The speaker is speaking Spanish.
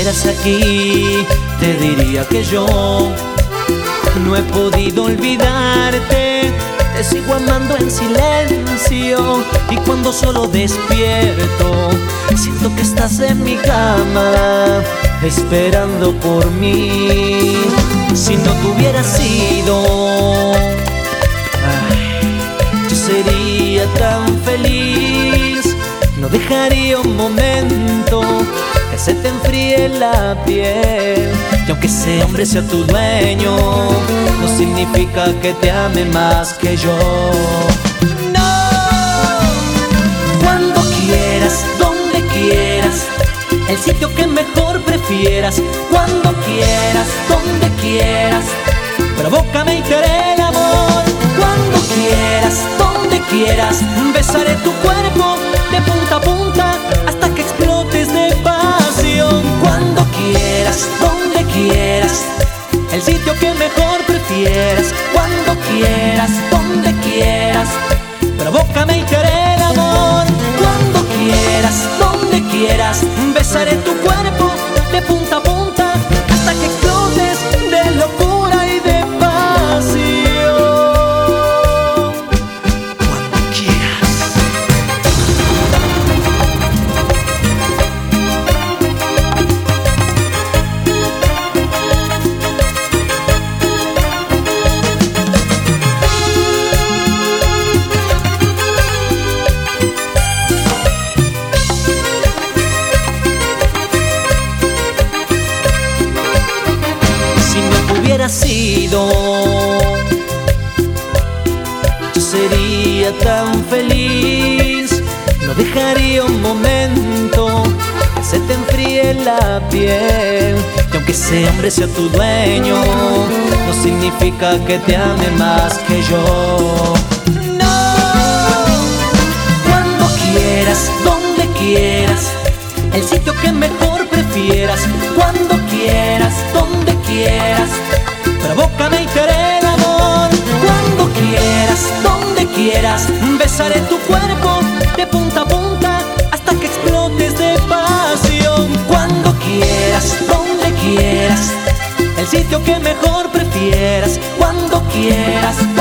estuvieras aquí, te diría que yo no he podido olvidarte. Te sigo amando en silencio, y cuando solo despierto siento que estás en mi cama esperando por mí. Si no te hubieras sido, yo sería tan feliz. No dejaría un momento que se te enfríe la piel. Y aunque ese hombre sea tu dueño, no significa que te ame más que yo. No. Cuando quieras, donde quieras, el sitio que mejor prefieras. Cuando quieras, donde quieras, provócame y te haré el amor. Cuando quieras, donde quieras, besaré tu cuerpo de punta a punta hasta que explotes de pasión. Cuando quieras, donde quieras, el sitio que mejor prefieras. Cuando quieras, donde quieras, provócame y te haré el amor. Cuando quieras, donde quieras, besaré tu cuerpo de punta a punta hasta que explotes de locura y de pasión. Cuando quieras. Hubiera sido, yo sería tan feliz. No dejaría un momento que se te enfríe la piel. Y aunque ese hombre sea tu dueño, no significa que te ame más que yo. No. Cuando quieras, donde quieras, el sitio que mejor prefieras. Cuando quieras, donde quieras, provócame y te haré el amor. Cuando quieras, donde quieras, besaré tu cuerpo de punta a punta hasta que explotes de pasión. Cuando quieras, donde quieras, el sitio que mejor prefieras. Cuando quieras,